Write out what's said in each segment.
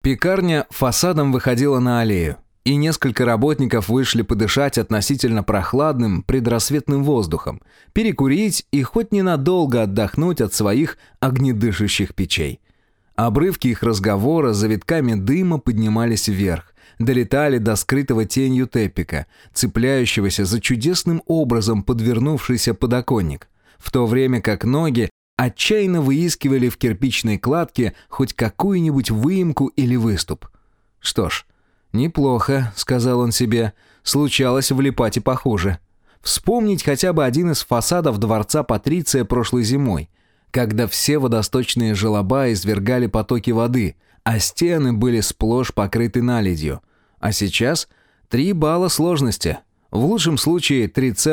Пекарня фасадом выходила на аллею, и несколько работников вышли подышать относительно прохладным предрассветным воздухом, перекурить и хоть ненадолго отдохнуть от своих огнедышащих печей. Обрывки их разговора за витками дыма поднимались вверх, долетали до скрытого тенью Теппика, цепляющегося за чудесным образом подвернувшийся подоконник, в то время как ноги отчаянно выискивали в кирпичной кладке хоть какую-нибудь выемку или выступ. «Что ж, неплохо», — сказал он себе, — «случалось влипать и похуже». Вспомнить хотя бы один из фасадов дворца Патриция прошлой зимой, когда все водосточные желоба извергали потоки воды, а стены были сплошь покрыты наледью. А сейчас 3 балла сложности, в лучшем случае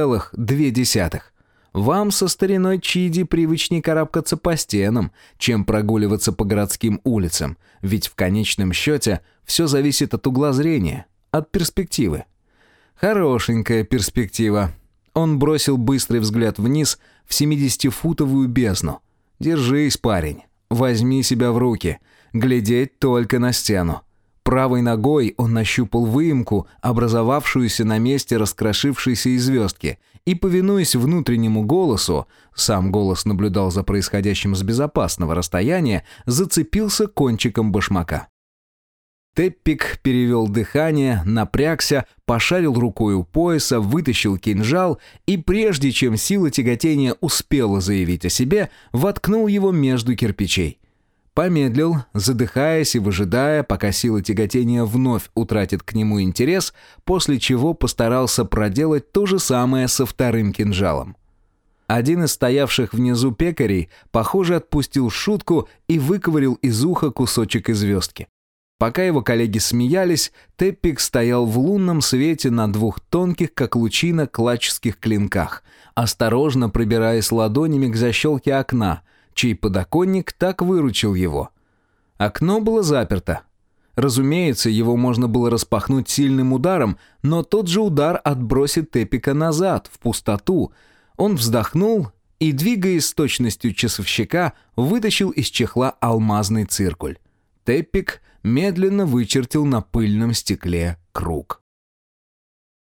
3,2. Вам со стариной Чиди привычней карабкаться по стенам, чем прогуливаться по городским улицам, ведь в конечном счете все зависит от угла зрения, от перспективы. Хорошенькая перспектива. Он бросил быстрый взгляд вниз в 70-футовую бездну. «Держись, парень, возьми себя в руки, глядеть только на стену». Правой ногой он нащупал выемку, образовавшуюся на месте раскрошившейся звездки, и, повинуясь внутреннему голосу, сам голос наблюдал за происходящим с безопасного расстояния, зацепился кончиком башмака. Теппик перевел дыхание, напрягся, пошарил рукой у пояса, вытащил кинжал и, прежде чем сила тяготения успела заявить о себе, воткнул его между кирпичей. Помедлил, задыхаясь и выжидая, пока сила тяготения вновь утратит к нему интерес, после чего постарался проделать то же самое со вторым кинжалом. Один из стоявших внизу пекарей, похоже, отпустил шутку и выковырял из уха кусочек звездки. Пока его коллеги смеялись, Теппик стоял в лунном свете на 2 тонких, как лучина, клачских клинках, осторожно пробираясь ладонями к защелке окна, чей подоконник так выручил его. Окно было заперто. Разумеется, его можно было распахнуть сильным ударом, но тот же удар отбросит Теппика назад, в пустоту. Он вздохнул и, двигаясь с точностью часовщика, вытащил из чехла алмазный циркуль. Теппик медленно вычертил на пыльном стекле круг.